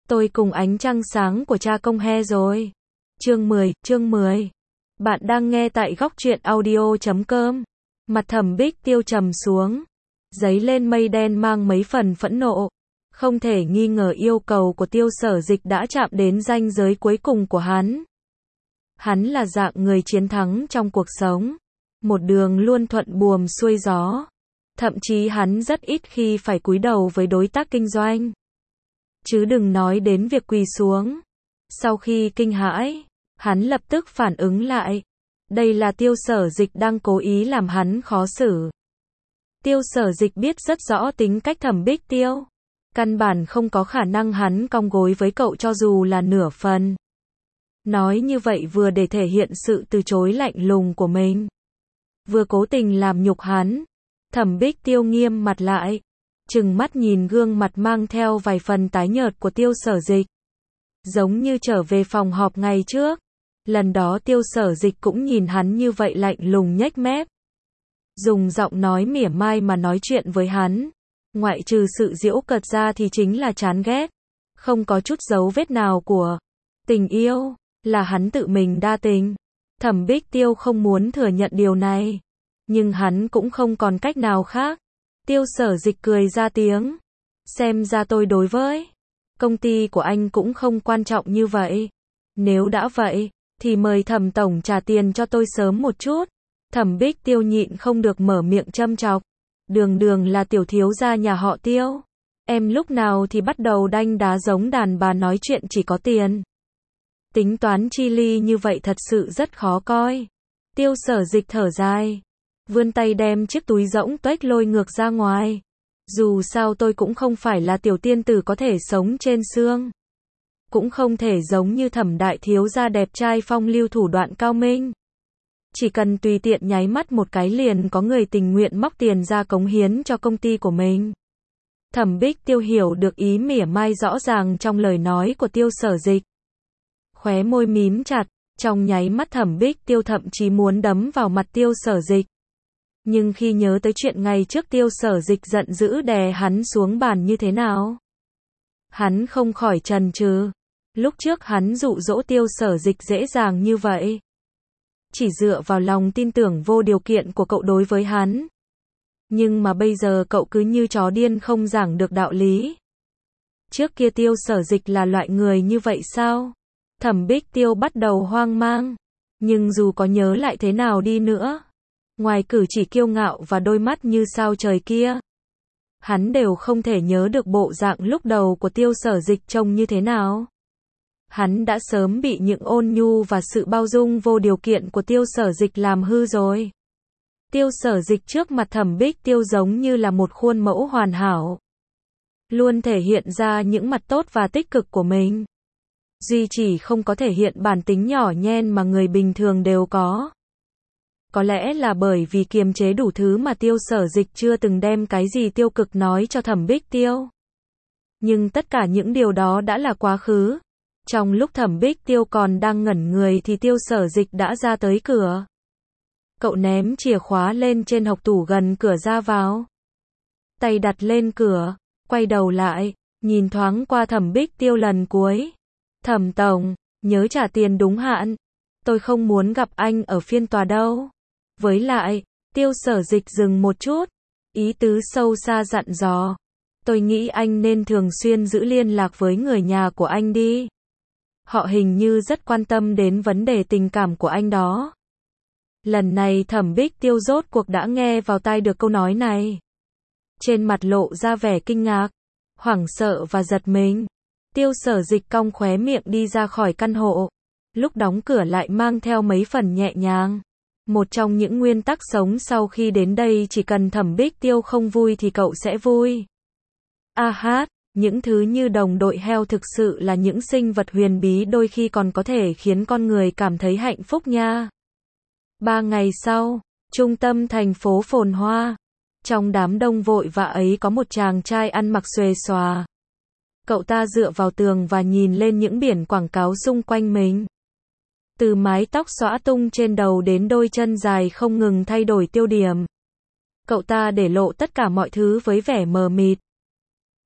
Tôi cùng ánh trăng sáng của cha công he rồi. Chương 10. Bạn đang nghe tại góc truyện audio.com. Mặt Thẩm Bích Tiêu trầm xuống, dấy lên mây đen mang mấy phần phẫn nộ. Không thể nghi ngờ yêu cầu của Tiêu Sở Dịch đã chạm đến ranh giới cuối cùng của hắn. Hắn là dạng người chiến thắng trong cuộc sống, một đường luôn thuận buồm xuôi gió. Thậm chí hắn rất ít khi phải cúi đầu với đối tác kinh doanh. Chứ đừng nói đến việc quỳ xuống. Sau khi kinh hãi, hắn lập tức phản ứng lại. Đây là Tiêu Sở Dịch đang cố ý làm hắn khó xử. Tiêu Sở Dịch biết rất rõ tính cách Thẩm Bích Tiêu. Căn bản không có khả năng hắn cong gối với cậu cho dù là nửa phần. Nói như vậy vừa để thể hiện sự từ chối lạnh lùng của mình, vừa cố tình làm nhục hắn. Thẩm Bích Tiêu nghiêm mặt lại, trừng mắt nhìn gương mặt mang theo vài phần tái nhợt của Tiêu Sở Dịch. Giống như trở về phòng họp ngày trước. Lần đó Tiêu Sở Dịch cũng nhìn hắn như vậy lạnh lùng nhếch mép. Dùng giọng nói mỉa mai mà nói chuyện với hắn. Ngoại trừ sự giễu cợt ra thì chính là chán ghét. Không có chút dấu vết nào của tình yêu, là hắn tự mình đa tình. Thẩm Bích Tiêu không muốn thừa nhận điều này. Nhưng hắn cũng không còn cách nào khác. Tiêu Sở Dịch cười ra tiếng. Xem ra tôi đối với công ty của anh cũng không quan trọng như vậy. Nếu đã vậy, thì mời Thẩm tổng trả tiền cho tôi sớm một chút. Thẩm Bích Tiêu nhịn không được mở miệng châm chọc. Đường đường là tiểu thiếu gia nhà họ Tiêu. Em lúc nào thì bắt đầu đanh đá giống đàn bà nói chuyện chỉ có tiền. Tính toán chi ly như vậy thật sự rất khó coi. Tiêu Sở Dịch thở dài, vươn tay đem chiếc túi rỗng tuếch lôi ngược ra ngoài. Dù sao tôi cũng không phải là tiểu tiên tử có thể sống trên xương. Cũng không thể giống như Thẩm đại thiếu gia đẹp trai phong lưu thủ đoạn cao minh. Chỉ cần tùy tiện nháy mắt một cái liền có người tình nguyện móc tiền ra cống hiến cho công ty của mình. Thẩm Bích Tiêu hiểu được ý mỉa mai rõ ràng trong lời nói của Tiêu Sở Dịch. Khóe môi mím chặt, trong nháy mắt Thẩm Bích Tiêu thậm chí muốn đấm vào mặt Tiêu Sở Dịch. Nhưng khi nhớ tới chuyện ngày trước Tiêu Sở Dịch giận dữ đè hắn xuống bàn như thế nào, hắn không khỏi chần chừ. Lúc trước hắn dụ dỗ Tiêu Sở Dịch dễ dàng như vậy, chỉ dựa vào lòng tin tưởng vô điều kiện của cậu đối với hắn. Nhưng mà bây giờ cậu cứ như chó điên không giảng được đạo lý. Trước kia Tiêu Sở Dịch là loại người như vậy sao? Thẩm Bích Tiêu bắt đầu hoang mang. Nhưng dù có nhớ lại thế nào đi nữa, ngoài cử chỉ kiêu ngạo và đôi mắt như sao trời kia, hắn đều không thể nhớ được bộ dạng lúc đầu của Tiêu Sở Dịch trông như thế nào. Hắn đã sớm bị những ôn nhu và sự bao dung vô điều kiện của Tiêu Sở Dịch làm hư rồi. Tiêu Sở Dịch trước mặt Thẩm Bích Tiêu giống như là một khuôn mẫu hoàn hảo, luôn thể hiện ra những mặt tốt và tích cực của mình. Duy chỉ không có thể hiện bản tính nhỏ nhen mà người bình thường đều có. Có lẽ là bởi vì kiềm chế đủ thứ mà Tiêu Sở Dịch chưa từng đem cái gì tiêu cực nói cho Thẩm Bích Tiêu. Nhưng tất cả những điều đó đã là quá khứ. Trong lúc Thẩm Bích Tiêu còn đang ngẩn người thì Tiêu Sở Dịch đã ra tới cửa. Cậu ném chìa khóa lên trên hộc tủ gần cửa ra vào. Tay đặt lên cửa, quay đầu lại, nhìn thoáng qua Thẩm Bích Tiêu lần cuối. Thẩm tổng, nhớ trả tiền đúng hạn. Tôi không muốn gặp anh ở phiên tòa đâu. Với lại, Tiêu Sở Dịch dừng một chút, ý tứ sâu xa dặn dò. Tôi nghĩ anh nên thường xuyên giữ liên lạc với người nhà của anh đi. Họ hình như rất quan tâm đến vấn đề tình cảm của anh đó. Lần này Thẩm Bích Tiêu rốt cuộc đã nghe vào tai được câu nói này. Trên mặt lộ ra vẻ kinh ngạc, hoảng sợ và giật mình. Tiêu Sở Dịch cong khóe miệng đi ra khỏi căn hộ. Lúc đóng cửa lại mang theo mấy phần nhẹ nhàng. Một trong những nguyên tắc sống sau khi đến đây chỉ cần Thẩm Bích Tiêu không vui thì cậu sẽ vui. Những thứ như đồng đội heo thực sự là những sinh vật huyền bí đôi khi còn có thể khiến con người cảm thấy hạnh phúc nha. 3 ngày sau, trung tâm thành phố phồn hoa. Trong đám đông vội vã ấy có một chàng trai ăn mặc xuề xòa. Cậu ta dựa vào tường và nhìn lên những biển quảng cáo xung quanh mình. Từ mái tóc xõa tung trên đầu đến đôi chân dài không ngừng thay đổi tiêu điểm. Cậu ta để lộ tất cả mọi thứ với vẻ mờ mịt.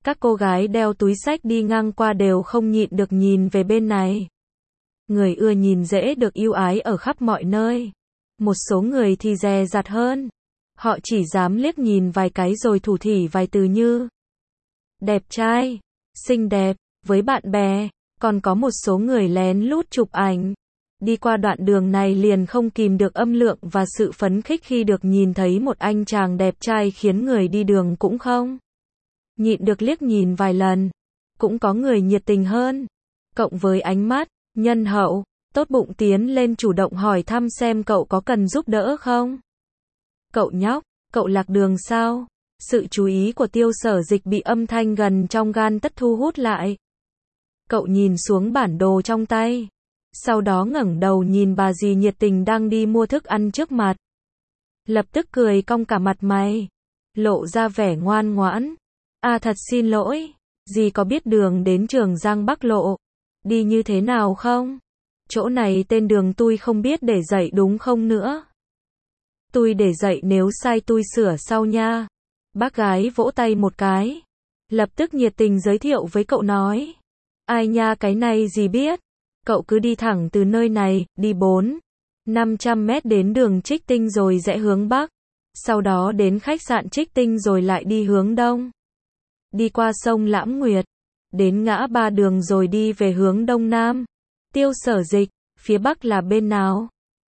Các cô gái đeo túi xách đi ngang qua đều không nhịn được nhìn về bên này. Người ưa nhìn dễ được ưu ái ở khắp mọi nơi. Một số người thì dè dặt hơn. Họ chỉ dám liếc nhìn vài cái rồi thủ thỉ vài từ như đẹp trai, xinh đẹp, với bạn bè. Còn có một số người lén lút chụp ảnh. Đi qua đoạn đường này liền không kìm được âm lượng và sự phấn khích khi được nhìn thấy một anh chàng đẹp trai khiến người đi đường cũng không nhịn được liếc nhìn vài lần. Cũng có người nhiệt tình hơn. Cộng với ánh mắt nhân hậu, tốt bụng tiến lên chủ động hỏi thăm xem cậu có cần giúp đỡ không. Cậu nhóc, cậu lạc đường sao? Sự chú ý của Tiêu Sở Dịch bị âm thanh gần trong gan tấc thu hút lại. Cậu nhìn xuống bản đồ trong tay. Sau đó ngẩng đầu nhìn bà dì nhiệt tình đang đi mua thức ăn trước mặt. Lập tức cười cong cả mặt mày. Lộ ra vẻ ngoan ngoãn. À thật xin lỗi, dì có biết đường đến Trường Giang Bắc Lộ đi như thế nào không? Chỗ này tên đường tui không biết để dạy đúng không nữa. Tui để dạy nếu sai tui sửa sau nha. Bác gái vỗ tay một cái. Lập tức nhiệt tình giới thiệu với cậu nói. Ai nha cái này dì biết. Cậu cứ đi thẳng từ nơi này, đi 400-500 mét đến đường Trích Tinh rồi rẽ hướng Bắc. Sau đó đến khách sạn Trích Tinh rồi lại đi hướng Đông. Đi qua sông Lãm Nguyệt. Đến ngã ba đường rồi đi về hướng Đông Nam. Tiêu Sở Dịch, phía Bắc là bên nào?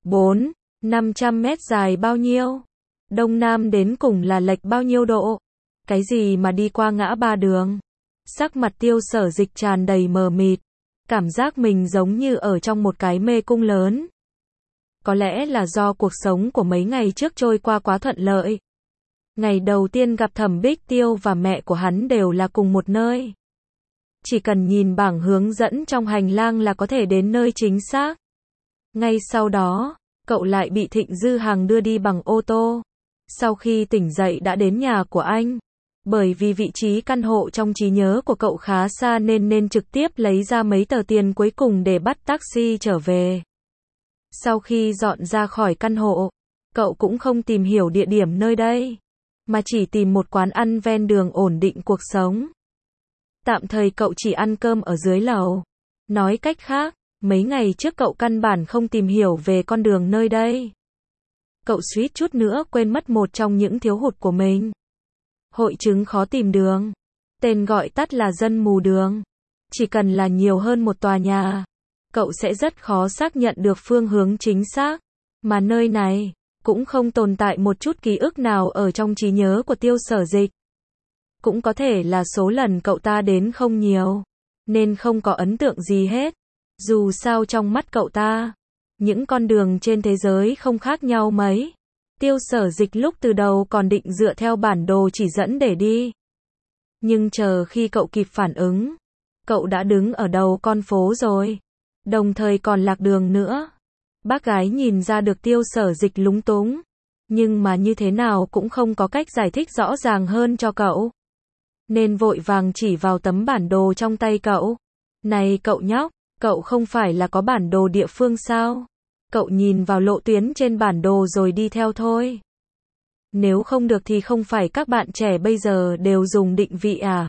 400-500 mét dài bao nhiêu? Đông Nam đến cùng là lệch bao nhiêu độ? Cái gì mà đi qua ngã ba đường? Sắc mặt Tiêu Sở Dịch tràn đầy mờ mịt. Cảm giác mình giống như ở trong một cái mê cung lớn. Có lẽ là do cuộc sống của mấy ngày trước trôi qua quá thuận lợi. Ngày đầu tiên gặp Thẩm Bích Tiêu và mẹ của hắn đều là cùng một nơi. Chỉ cần nhìn bảng hướng dẫn trong hành lang là có thể đến nơi chính xác. Ngay sau đó, cậu lại bị Thịnh Dư Hằng đưa đi bằng ô tô. Sau khi tỉnh dậy đã đến nhà của anh. Bởi vì vị trí căn hộ trong trí nhớ của cậu khá xa nên trực tiếp lấy ra mấy tờ tiền cuối cùng để bắt taxi trở về. Sau khi dọn ra khỏi căn hộ, cậu cũng không tìm hiểu địa điểm nơi đây, mà chỉ tìm một quán ăn ven đường ổn định cuộc sống. Tạm thời cậu chỉ ăn cơm ở dưới lầu. Nói cách khác, mấy ngày trước cậu căn bản không tìm hiểu về con đường nơi đây. Cậu suýt chút nữa quên mất một trong những thiếu hụt của mình. Hội chứng khó tìm đường. Tên gọi tắt là dân mù đường. Chỉ cần là nhiều hơn một tòa nhà, cậu sẽ rất khó xác nhận được phương hướng chính xác. Mà nơi này, cũng không tồn tại một chút ký ức nào ở trong trí nhớ của Tiêu Sở Dịch. Cũng có thể là số lần cậu ta đến không nhiều, nên không có ấn tượng gì hết. Dù sao trong mắt cậu ta, những con đường trên thế giới không khác nhau mấy. Tiêu Sở Dịch lúc từ đầu còn định dựa theo bản đồ chỉ dẫn để đi. Nhưng chờ khi cậu kịp phản ứng, cậu đã đứng ở đầu con phố rồi. Đồng thời còn lạc đường nữa. Bác gái nhìn ra được Tiêu Sở Dịch lúng túng. Nhưng mà như thế nào cũng không có cách giải thích rõ ràng hơn cho cậu. Nên vội vàng chỉ vào tấm bản đồ trong tay cậu. Này cậu nhóc, cậu không phải là có bản đồ địa phương sao? Cậu nhìn vào lộ tuyến trên bản đồ rồi đi theo thôi. Nếu không được thì không phải các bạn trẻ bây giờ đều dùng định vị à?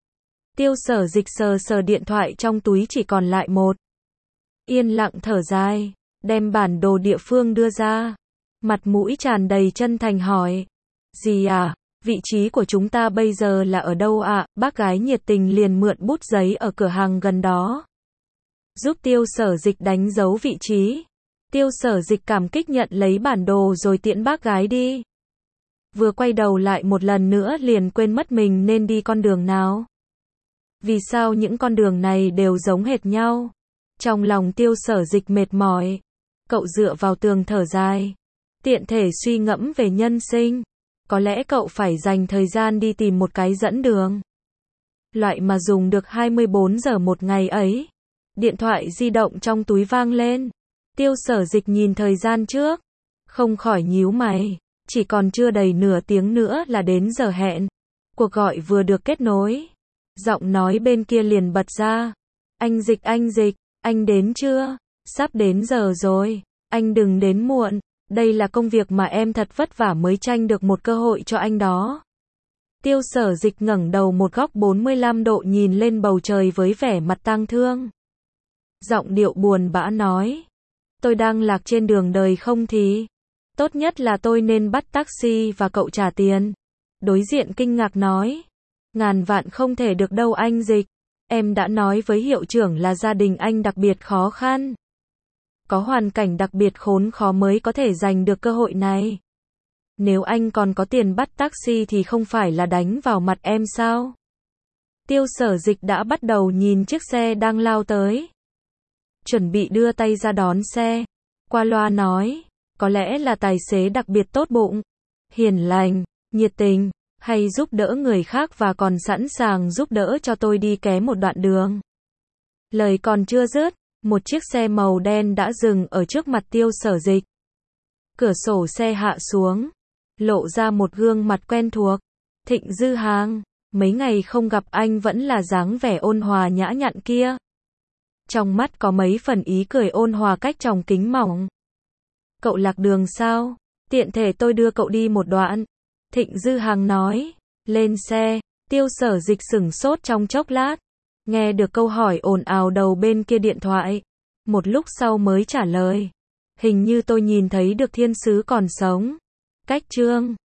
Tiêu Sở Dịch sờ sờ điện thoại trong túi chỉ còn lại một. Yên lặng thở dài, đem bản đồ địa phương đưa ra. Mặt mũi tràn đầy chân thành hỏi. Gì à? Vị trí của chúng ta bây giờ là ở đâu ạ? Bác gái nhiệt tình liền mượn bút giấy ở cửa hàng gần đó. Giúp Tiêu Sở Dịch đánh dấu vị trí. Tiêu Sở Dịch cảm kích nhận lấy bản đồ rồi tiễn bác gái đi. Vừa quay đầu lại một lần nữa liền quên mất mình nên đi con đường nào. Vì sao những con đường này đều giống hệt nhau? Trong lòng Tiêu Sở Dịch mệt mỏi. Cậu dựa vào tường thở dài. Tiện thể suy ngẫm về nhân sinh. Có lẽ cậu phải dành thời gian đi tìm một cái dẫn đường. Loại mà dùng được 24 giờ một ngày ấy. Điện thoại di động trong túi vang lên. Tiêu Sở Dịch nhìn thời gian trước. Không khỏi nhíu mày. Chỉ còn chưa đầy nửa tiếng nữa là đến giờ hẹn. Cuộc gọi vừa được kết nối. Giọng nói bên kia liền bật ra. Anh Dịch, anh đến chưa? Sắp đến giờ rồi. Anh đừng đến muộn. Đây là công việc mà em thật vất vả mới tranh được một cơ hội cho anh đó. Tiêu Sở Dịch ngẩng đầu một góc 45 độ nhìn lên bầu trời với vẻ mặt tang thương. Giọng điệu buồn bã nói. Tôi đang lạc trên đường đời không thì? Tốt nhất là tôi nên bắt taxi và cậu trả tiền. Đối diện kinh ngạc nói. Ngàn vạn không thể được đâu anh Dịch. Em đã nói với hiệu trưởng là gia đình anh đặc biệt khó khăn. Có hoàn cảnh đặc biệt khốn khó mới có thể giành được cơ hội này. Nếu anh còn có tiền bắt taxi thì không phải là đánh vào mặt em sao? Tiêu Sở Dịch đã bắt đầu nhìn chiếc xe đang lao tới. Chuẩn bị đưa tay ra đón xe. Qua loa nói, có lẽ là tài xế đặc biệt tốt bụng, hiền lành, nhiệt tình, hay giúp đỡ người khác và còn sẵn sàng giúp đỡ cho tôi đi ké một đoạn đường. Lời còn chưa dứt, một chiếc xe màu đen đã dừng ở trước mặt Tiêu Sở Dịch. Cửa sổ xe hạ xuống, lộ ra một gương mặt quen thuộc. Thịnh Dư Hàng, mấy ngày không gặp anh vẫn là dáng vẻ ôn hòa nhã nhặn kia. Trong mắt có mấy phần ý cười ôn hòa cách tròng kính mỏng. Cậu lạc đường sao? Tiện thể tôi đưa cậu đi một đoạn. Thịnh Dư Hàng nói. Lên xe. Tiêu Sở Dịch sửng sốt trong chốc lát. Nghe được câu hỏi ồn ào đầu bên kia điện thoại. Một lúc sau mới trả lời. Hình như tôi nhìn thấy được thiên sứ còn sống. Cách chương